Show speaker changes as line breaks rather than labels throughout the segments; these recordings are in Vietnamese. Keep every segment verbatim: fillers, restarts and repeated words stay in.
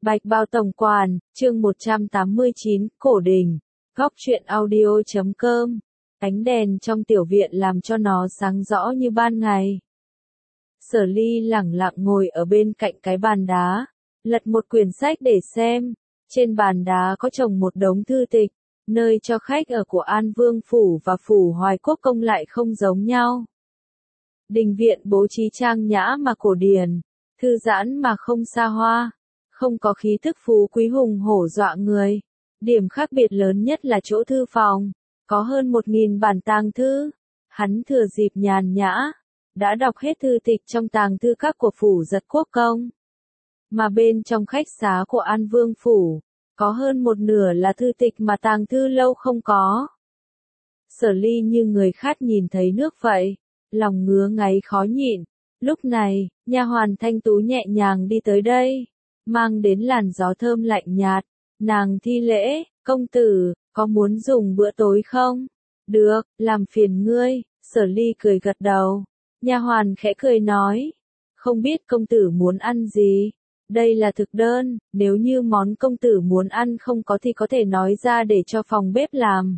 Bạch Bao Tổng Quản, chương một trăm tám mươi chín, Cổ Đình, góc truyện audio chấm com. Ánh đèn trong tiểu viện làm cho nó sáng rõ như ban ngày. Sở Ly lẳng lặng ngồi ở bên cạnh cái bàn đá, lật một quyển sách để xem. Trên bàn đá có chồng một đống thư tịch, nơi cho khách ở của An Vương Phủ và Phủ Hoài Quốc Công lại không giống nhau. Đình viện bố trí trang nhã mà cổ điển, thư giãn mà không xa hoa, không có khí thức phú quý hùng hổ dọa người. Điểm khác biệt lớn nhất là chỗ thư phòng, có hơn một nghìn bản tàng thư. Hắn thừa dịp nhàn nhã, đã đọc hết thư tịch trong tàng thư các của Phủ Giật Quốc Công. Mà bên trong khách xá của An Vương Phủ, có hơn một nửa là thư tịch mà tàng thư lâu không có. Sở Ly như người khát nhìn thấy nước vậy, lòng ngứa ngáy khó nhịn. Lúc này, nha hoàn Thanh Tú nhẹ nhàng đi tới đây, mang đến làn gió thơm lạnh nhạt. Nàng thi lễ, công tử, có muốn dùng bữa tối không? Được, làm phiền ngươi. Sở Ly cười gật đầu. Nha hoàn khẽ cười nói, không biết công tử muốn ăn gì? Đây là thực đơn, nếu như món công tử muốn ăn không có thì có thể nói ra để cho phòng bếp làm.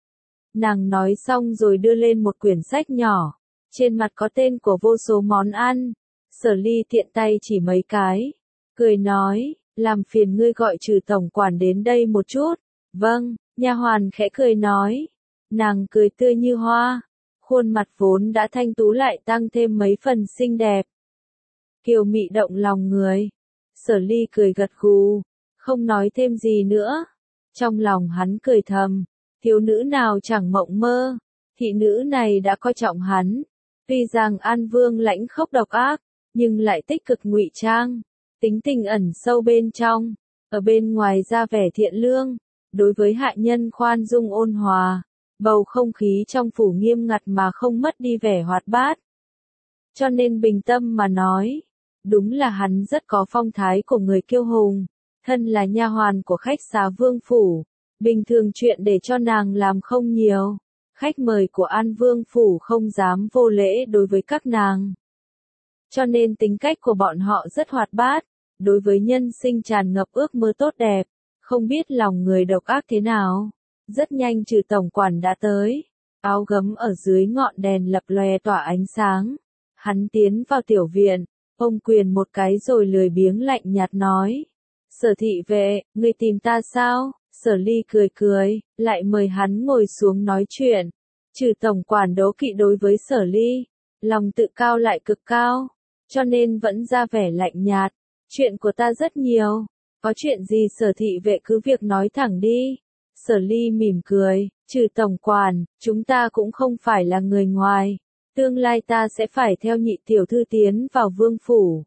Nàng nói xong rồi đưa lên một quyển sách nhỏ, trên mặt có tên của vô số món ăn. Sở Ly tiện tay chỉ mấy cái, cười nói, làm phiền ngươi gọi Trừ tổng quản đến đây một chút. Vâng, nha hoàn khẽ cười nói. Nàng cười tươi như hoa, khuôn mặt vốn đã thanh tú lại tăng thêm mấy phần xinh đẹp, kiều mị động lòng người. Sở Ly cười gật gù, không nói thêm gì nữa. Trong lòng hắn cười thầm, thiếu nữ nào chẳng mộng mơ, thị nữ này đã coi trọng hắn. Tuy rằng An Vương lãnh khốc độc ác, nhưng lại tích cực ngụy trang, tính tình ẩn sâu bên trong, ở bên ngoài ra vẻ thiện lương, đối với hạ nhân khoan dung ôn hòa. Bầu không khí trong phủ nghiêm ngặt mà không mất đi vẻ hoạt bát. Cho nên bình tâm mà nói, đúng là hắn rất có phong thái của người kiêu hùng. Thân là nha hoàn của khách xá Vương Phủ, bình thường chuyện để cho nàng làm không nhiều. Khách mời của An Vương Phủ không dám vô lễ đối với các nàng. Cho nên tính cách của bọn họ rất hoạt bát, đối với nhân sinh tràn ngập ước mơ tốt đẹp, không biết lòng người độc ác thế nào. Rất nhanh Trừ tổng quản đã tới, áo gấm ở dưới ngọn đèn lập lòe tỏa ánh sáng. Hắn tiến vào tiểu viện, ôm quyền một cái rồi lười biếng lạnh nhạt nói, Sở thị vệ, ngươi tìm ta sao? Sở Ly cười cười, lại mời hắn ngồi xuống nói chuyện. Trừ tổng quản đố kỵ đối với Sở Ly, lòng tự cao lại cực cao, cho nên vẫn ra vẻ lạnh nhạt. Chuyện của ta rất nhiều, có chuyện gì Sở thị vệ cứ việc nói thẳng đi. Sở Ly mỉm cười, Trừ tổng quản, chúng ta cũng không phải là người ngoài. Tương lai ta sẽ phải theo nhị tiểu thư tiến vào Vương Phủ.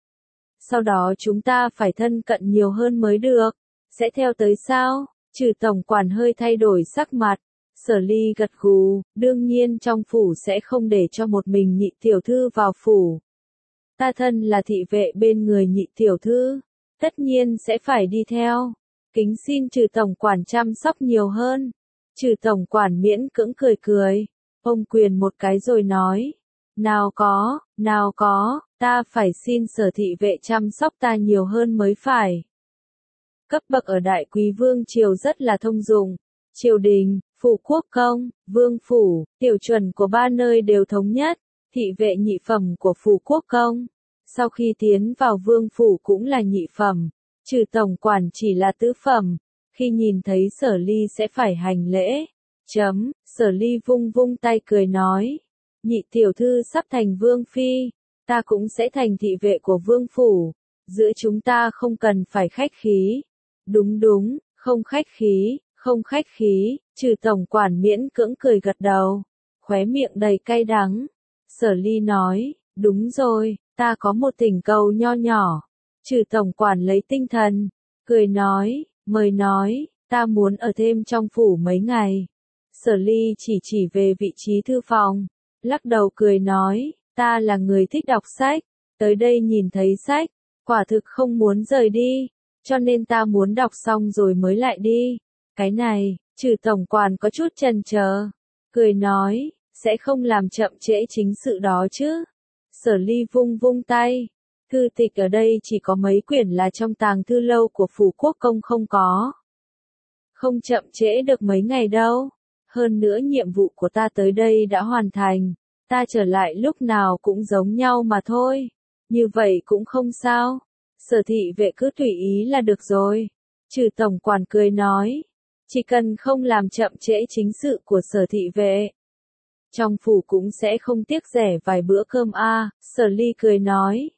Sau đó chúng ta phải thân cận nhiều hơn mới được. Sẽ theo tới sao? Trừ tổng quản hơi thay đổi sắc mặt. Sở Ly gật gù, đương nhiên trong phủ sẽ không để cho một mình nhị tiểu thư vào phủ. Ta thân là thị vệ bên người nhị tiểu thư, tất nhiên sẽ phải đi theo. Kính xin Trừ tổng quản chăm sóc nhiều hơn. Trừ tổng quản miễn cưỡng cười cười, ôm quyền một cái rồi nói, nào có, nào có, ta phải xin Sở thị vệ chăm sóc ta nhiều hơn mới phải. Cấp bậc ở Đại Quý Vương Triều rất là thông dụng, triều đình, phủ quốc công, vương phủ, tiểu chuẩn của ba nơi đều thống nhất. Thị vệ nhị phẩm của phủ quốc công, sau khi tiến vào vương phủ cũng là nhị phẩm. Trừ tổng quản chỉ là tứ phẩm, khi nhìn thấy Sở Ly sẽ phải hành lễ. Chấm, Sở Ly vung vung tay cười nói, nhị tiểu thư sắp thành vương phi, ta cũng sẽ thành thị vệ của vương phủ, giữa chúng ta không cần phải khách khí. Đúng đúng, không khách khí, không khách khí. Trừ tổng quản miễn cưỡng cười gật đầu, khóe miệng đầy cay đắng. Sở Ly nói, đúng rồi, ta có một thỉnh cầu nho nhỏ. Trừ tổng quản lấy tinh thần, cười nói, mời nói, ta muốn ở thêm trong phủ mấy ngày. Sở Ly chỉ chỉ về vị trí thư phòng, lắc đầu cười nói, ta là người thích đọc sách, tới đây nhìn thấy sách, quả thực không muốn rời đi, cho nên ta muốn đọc xong rồi mới lại đi. Cái này, Trừ tổng quản có chút chần chờ, cười nói, sẽ không làm chậm trễ chính sự đó chứ. Sở Ly vung vung tay, Thư tịch ở đây chỉ có mấy quyển là trong tàng thư lâu của phủ quốc công không có. Không chậm trễ được mấy ngày đâu. Hơn nữa nhiệm vụ của ta tới đây đã hoàn thành. Ta trở lại lúc nào cũng giống nhau mà thôi. Như vậy cũng không sao. Sở thị vệ cứ tùy ý là được rồi. Trừ tổng quản cười nói. Chỉ cần không làm chậm trễ chính sự của sở thị vệ. Trong phủ cũng sẽ không tiếc rẻ vài bữa cơm a. À, Sở Ly cười nói.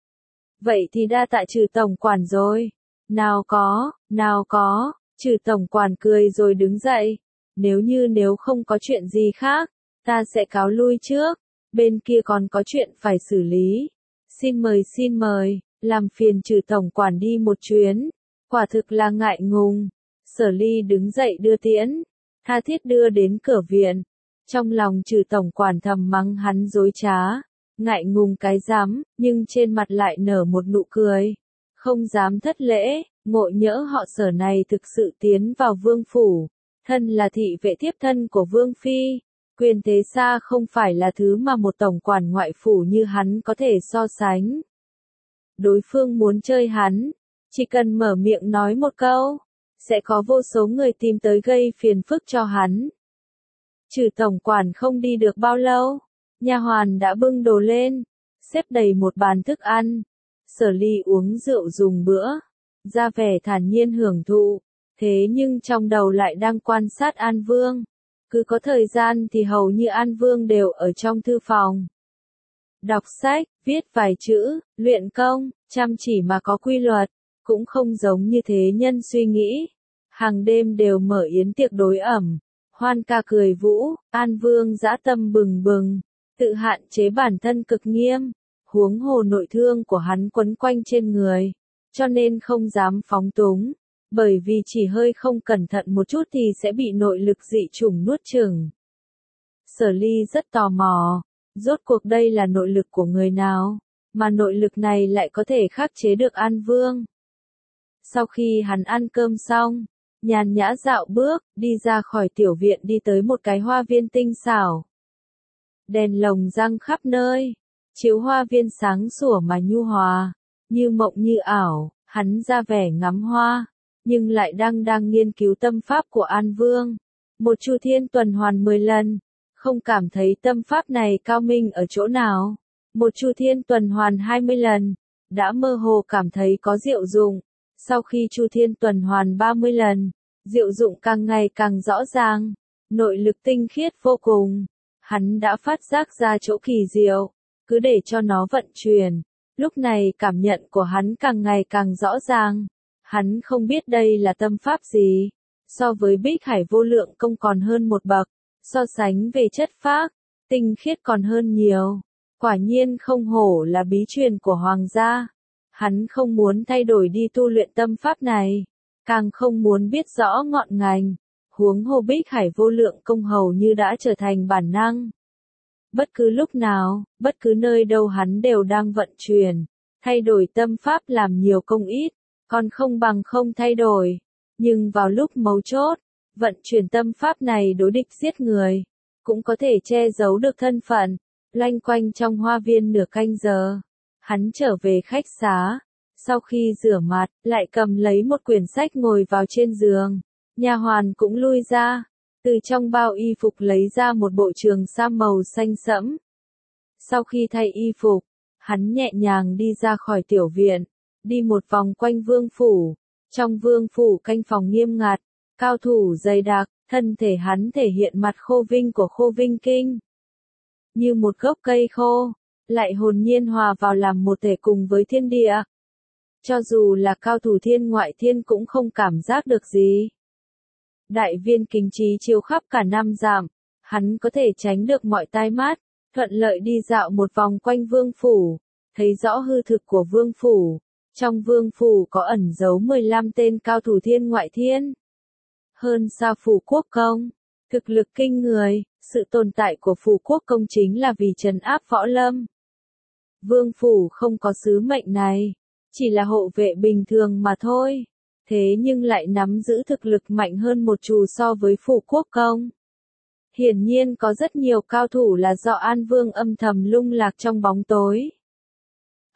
Vậy thì đa tạ trừ tổng quản rồi. Nào có, nào có, trừ tổng quản cười rồi đứng dậy. Nếu như nếu không có chuyện gì khác, ta sẽ cáo lui trước. Bên kia còn có chuyện phải xử lý. Xin mời xin mời, làm phiền trừ tổng quản đi một chuyến. Quả thực là ngại ngùng. Sở Ly đứng dậy đưa tiễn. Tha thiết đưa đến cửa viện. Trong lòng trừ tổng quản thầm mắng hắn dối trá. Ngại ngùng cái dám, nhưng trên mặt lại nở một nụ cười. Không dám thất lễ, ngộ nhỡ họ Sở này thực sự tiến vào vương phủ. Thân là thị vệ tiếp thân của vương phi. Quyền thế xa không phải là thứ mà một tổng quản ngoại phủ như hắn có thể so sánh. Đối phương muốn chơi hắn, chỉ cần mở miệng nói một câu, sẽ có vô số người tìm tới gây phiền phức cho hắn. Trừ tổng quản không đi được bao lâu, nha hoàn đã bưng đồ lên, xếp đầy một bàn thức ăn. Sở Ly uống rượu dùng bữa, ra vẻ thản nhiên hưởng thụ, thế nhưng trong đầu lại đang quan sát An Vương. Cứ có thời gian thì hầu như An Vương đều ở trong thư phòng. Đọc sách, viết vài chữ, luyện công, chăm chỉ mà có quy luật, cũng không giống như thế nhân suy nghĩ. Hàng đêm đều mở yến tiệc đối ẩm, hoan ca cười vũ, An Vương dã tâm bừng bừng, tự hạn chế bản thân cực nghiêm, huống hồ nội thương của hắn quấn quanh trên người, cho nên không dám phóng túng. Bởi vì chỉ hơi không cẩn thận một chút thì sẽ bị nội lực dị chủng nuốt chửng. Sở Ly rất tò mò, rốt cuộc đây là nội lực của người nào, mà nội lực này lại có thể khắc chế được An Vương. Sau khi hắn ăn cơm xong, nhàn nhã dạo bước, đi ra khỏi tiểu viện đi tới một cái hoa viên tinh xảo. Đèn lồng răng khắp nơi, chiếu hoa viên sáng sủa mà nhu hòa, như mộng như ảo, hắn ra vẻ ngắm hoa. Nhưng lại đang đang nghiên cứu tâm pháp của An Vương. Một chu thiên tuần hoàn mười lần, không cảm thấy tâm pháp này cao minh ở chỗ nào. Một chu thiên tuần hoàn hai mươi lần, đã mơ hồ cảm thấy có diệu dụng. Sau khi chu thiên tuần hoàn ba mươi lần, diệu dụng càng ngày càng rõ ràng, nội lực tinh khiết vô cùng. Hắn đã phát giác ra chỗ kỳ diệu, cứ để cho nó vận chuyển. Lúc này cảm nhận của hắn càng ngày càng rõ ràng. Hắn không biết đây là tâm pháp gì, so với Bích Hải vô lượng công còn hơn một bậc, so sánh về chất phác, tinh khiết còn hơn nhiều. Quả nhiên không hổ là bí truyền của hoàng gia. Hắn không muốn thay đổi đi tu luyện tâm pháp này, càng không muốn biết rõ ngọn ngành, huống hồ Bích Hải vô lượng công hầu như đã trở thành bản năng. Bất cứ lúc nào, bất cứ nơi đâu hắn đều đang vận chuyển, thay đổi tâm pháp làm nhiều công ít. Còn không bằng không thay đổi. Nhưng vào lúc mấu chốt, vận chuyển tâm pháp này đối địch giết người, cũng có thể che giấu được thân phận. Loanh quanh trong hoa viên nửa canh giờ, hắn trở về khách xá. Sau khi rửa mặt, lại cầm lấy một quyển sách ngồi vào trên giường. Nha hoàn cũng lui ra, từ trong bao y phục lấy ra một bộ trường sam màu xanh sẫm. Sau khi thay y phục, hắn nhẹ nhàng đi ra khỏi tiểu viện. Đi một vòng quanh vương phủ, trong vương phủ canh phòng nghiêm ngặt, cao thủ dày đặc, thân thể hắn thể hiện mặt khô vinh của Khô Vinh Kinh. Như một gốc cây khô, lại hồn nhiên hòa vào làm một thể cùng với thiên địa. Cho dù là cao thủ thiên ngoại thiên cũng không cảm giác được gì. Đại viên kính trí chiếu khắp cả năm dặm, hắn có thể tránh được mọi tai mắt, thuận lợi đi dạo một vòng quanh vương phủ, thấy rõ hư thực của vương phủ. Trong vương phủ có ẩn giấu mười lăm tên cao thủ thiên ngoại thiên. Hơn xa phủ quốc công, thực lực kinh người, sự tồn tại của phủ quốc công chính là vì trấn áp võ lâm. Vương phủ không có sứ mệnh này, chỉ là hộ vệ bình thường mà thôi. Thế nhưng lại nắm giữ thực lực mạnh hơn một chù so với phủ quốc công. Hiển nhiên có rất nhiều cao thủ là do An Vương âm thầm lung lạc trong bóng tối.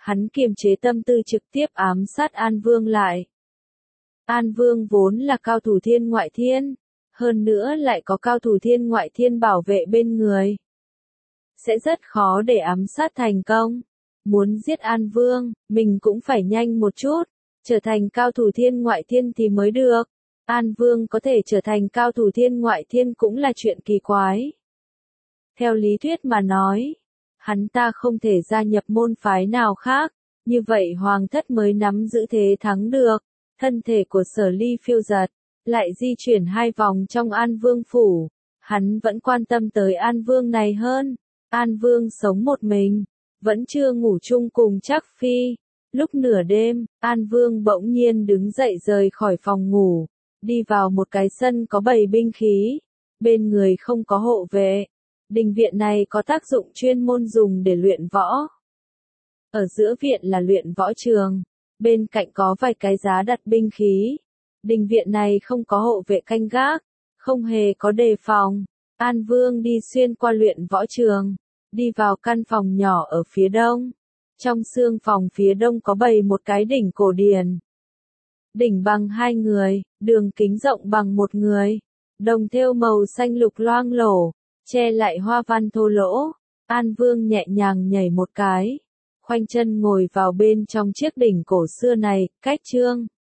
Hắn kiềm chế tâm tư trực tiếp ám sát An Vương lại. An Vương vốn là cao thủ thiên ngoại thiên, hơn nữa lại có cao thủ thiên ngoại thiên bảo vệ bên người. Sẽ rất khó để ám sát thành công. Muốn giết An Vương, mình cũng phải nhanh một chút, trở thành cao thủ thiên ngoại thiên thì mới được. An Vương có thể trở thành cao thủ thiên ngoại thiên cũng là chuyện kỳ quái. Theo lý thuyết mà nói, hắn ta không thể gia nhập môn phái nào khác, như vậy hoàng thất mới nắm giữ thế thắng được. Thân thể của Sở Ly phiêu giật, lại di chuyển hai vòng trong An Vương phủ. Hắn vẫn quan tâm tới An Vương này hơn. An Vương sống một mình, vẫn chưa ngủ chung cùng Trác Phi. Lúc nửa đêm, An Vương bỗng nhiên đứng dậy rời khỏi phòng ngủ, đi vào một cái sân có bầy binh khí, bên người không có hộ vệ. Đình viện này có tác dụng chuyên môn dùng để luyện võ. Ở giữa viện là luyện võ trường, bên cạnh có vài cái giá đặt binh khí. Đình viện này không có hộ vệ canh gác, không hề có đề phòng. An Vương đi xuyên qua luyện võ trường, đi vào căn phòng nhỏ ở phía đông. Trong xương phòng phía đông có bày một cái đỉnh cổ điển. Đỉnh bằng hai người, đường kính rộng bằng một người. Đồng thêu màu xanh lục loang lổ, che lại hoa văn thô lỗ. An Vương nhẹ nhàng nhảy một cái, khoanh chân ngồi vào bên trong chiếc đỉnh cổ xưa này. Cách chương